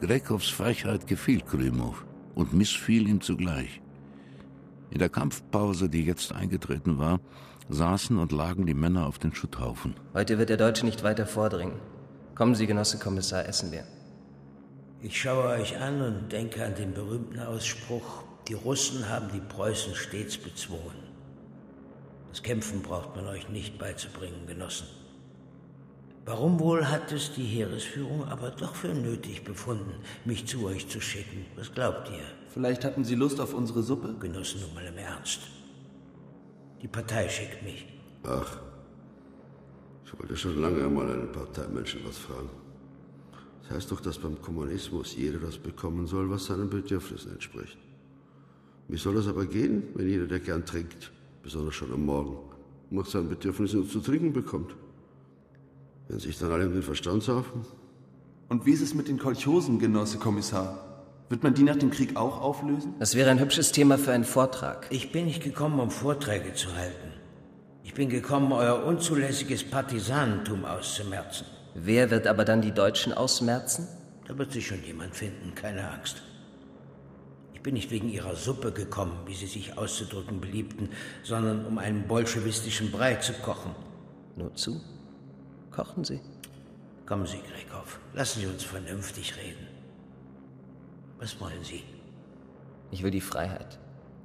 Grekows Frechheit gefiel Krymow und missfiel ihm zugleich. In der Kampfpause, die jetzt eingetreten war, saßen und lagen die Männer auf den Schutthaufen. Heute wird der Deutsche nicht weiter vordringen. Kommen Sie, Genosse Kommissar, essen wir. Ich schaue euch an und denke an den berühmten Ausspruch: Die Russen haben die Preußen stets bezwungen. Das Kämpfen braucht man euch nicht beizubringen, Genossen. Warum wohl hat es die Heeresführung aber doch für nötig befunden, mich zu euch zu schicken? Was glaubt ihr? Vielleicht hatten Sie Lust auf unsere Suppe? Genossen, nun mal im Ernst. Die Partei schickt mich. Ach, ich wollte schon lange einmal einen Parteimenschen was fragen. Das heißt doch, dass beim Kommunismus jeder das bekommen soll, was seinen Bedürfnissen entspricht. Wie soll das aber gehen, wenn jeder, der gern trinkt, besonders schon am Morgen, nach seinen Bedürfnissen zu trinken bekommt? Wenn sich dann alle um den Verstand saufen? Und wie ist es mit den Kolchosen, Genosse Kommissar? Wird man die nach dem Krieg auch auflösen? Das wäre ein hübsches Thema für einen Vortrag. Ich bin nicht gekommen, um Vorträge zu halten. Ich bin gekommen, euer unzulässiges Partisanentum auszumerzen. Wer wird aber dann die Deutschen ausmerzen? Da wird sich schon jemand finden, keine Angst. Ich bin nicht wegen ihrer Suppe gekommen, wie sie sich auszudrücken beliebten, sondern um einen bolschewistischen Brei zu kochen. Nur zu. Kochen Sie. Kommen Sie, Grekow, lassen Sie uns vernünftig reden. Was wollen Sie? Ich will die Freiheit.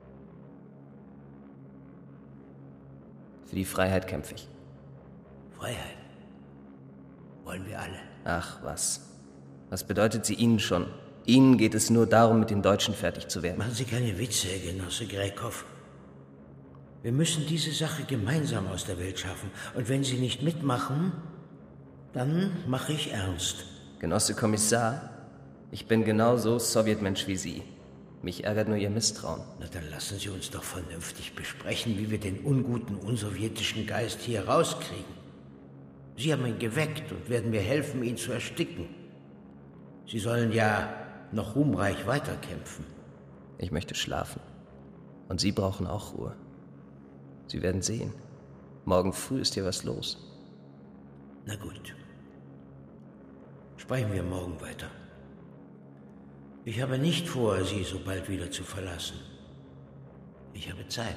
Für die Freiheit kämpfe ich. Freiheit? Wollen wir alle? Ach, was. Was bedeutet sie Ihnen schon? Ihnen geht es nur darum, mit den Deutschen fertig zu werden. Machen Sie keine Witze, Genosse Grekow. Wir müssen diese Sache gemeinsam aus der Welt schaffen. Und wenn Sie nicht mitmachen, dann mache ich ernst. Genosse Kommissar, ich bin genauso Sowjetmensch wie Sie. Mich ärgert nur Ihr Misstrauen. Na, dann lassen Sie uns doch vernünftig besprechen, wie wir den unguten, unsowjetischen Geist hier rauskriegen. Sie haben ihn geweckt und werden mir helfen, ihn zu ersticken. Sie sollen ja noch ruhmreich weiterkämpfen. Ich möchte schlafen. Und Sie brauchen auch Ruhe. Sie werden sehen. Morgen früh ist hier was los. Na gut. Sprechen wir morgen weiter. Ich habe nicht vor, Sie so bald wieder zu verlassen. Ich habe Zeit.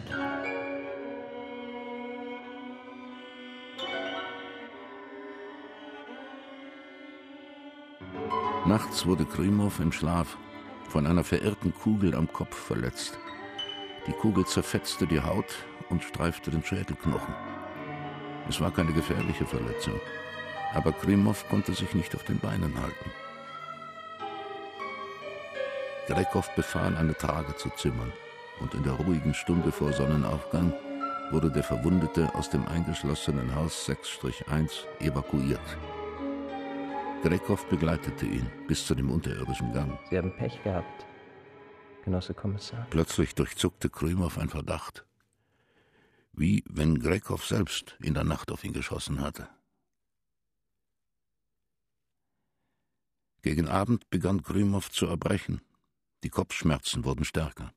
Nachts wurde Krymow im Schlaf von einer verirrten Kugel am Kopf verletzt. Die Kugel zerfetzte die Haut und streifte den Schädelknochen. Es war keine gefährliche Verletzung, aber Krymow konnte sich nicht auf den Beinen halten. Grekow befahl, eine Trage zu zimmern, und in der ruhigen Stunde vor Sonnenaufgang wurde der Verwundete aus dem eingeschlossenen Haus 6-1 evakuiert. Grekow begleitete ihn bis zu dem unterirdischen Gang. Sie haben Pech gehabt, Genosse Kommissar. Plötzlich durchzuckte Krymow ein Verdacht. Wie wenn Grekow selbst in der Nacht auf ihn geschossen hatte. Gegen Abend begann Krymow zu erbrechen. Die Kopfschmerzen wurden stärker.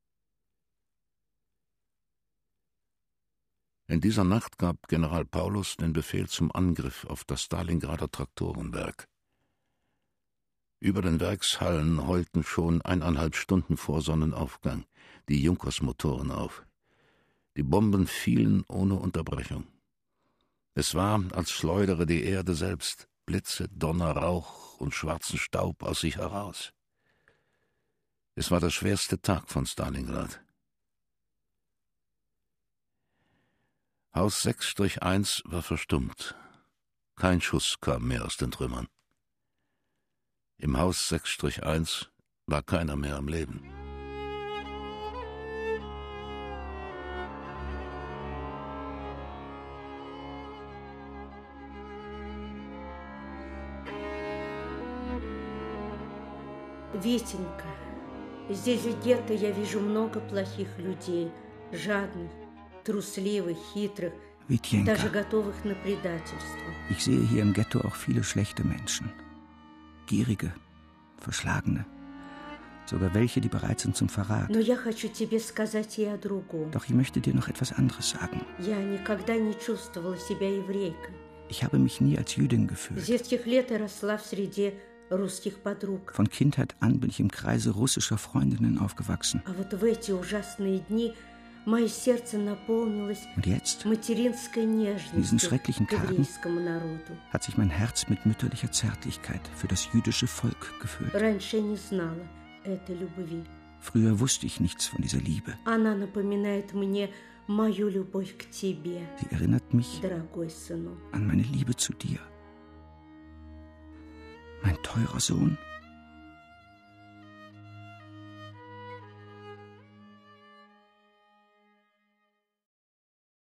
In dieser Nacht gab General Paulus den Befehl zum Angriff auf das Stalingrader Traktorenwerk. Über den Werkshallen heulten schon 1,5 Stunden vor Sonnenaufgang die Junkersmotoren auf. Die Bomben fielen ohne Unterbrechung. Es war, als schleudere die Erde selbst Blitze, Donner, Rauch und schwarzen Staub aus sich heraus. Es war der schwerste Tag von Stalingrad. Haus 6-1 war verstummt. Kein Schuss kam mehr aus den Trümmern. Im Haus 6-1 war keiner mehr am Leben. Витенька, здесь где-то я вижу много плохих людей, жадных, trusливых, хитрых, Витенька, даже готовых на предательство. Ich sehe hier im Ghetto auch viele schlechte Menschen. Gierige, Verschlagene. Sogar welche, die bereit sind zum Verrat. Но я хочу тебе сказать и о другом. Doch ich möchte dir noch etwas anderes sagen. Я никогда не чувствовала себя еврейкой. Ich habe mich nie als Jüdin С gefühlt. детских лет я росла в среде русских подруг. Von Kindheit an bin ich im Kreise russischer Freundinnen aufgewachsen. А вот в эти ужасные дни мое сердце наполнилось Und jetzt, материнской in diesen нежностью schrecklichen к Tagen, еврейскому народу. hat sich mein Herz mit mütterlicher Zärtlichkeit für das jüdische Volk gefüllt. Раньше я не знала этой любви. Früher wusste ich nichts von dieser Liebe. Она напоминает мне мою любовь к тебе, Sie erinnert mich дорогой сынок. an meine Liebe zu dir. Mein teurer Sohn,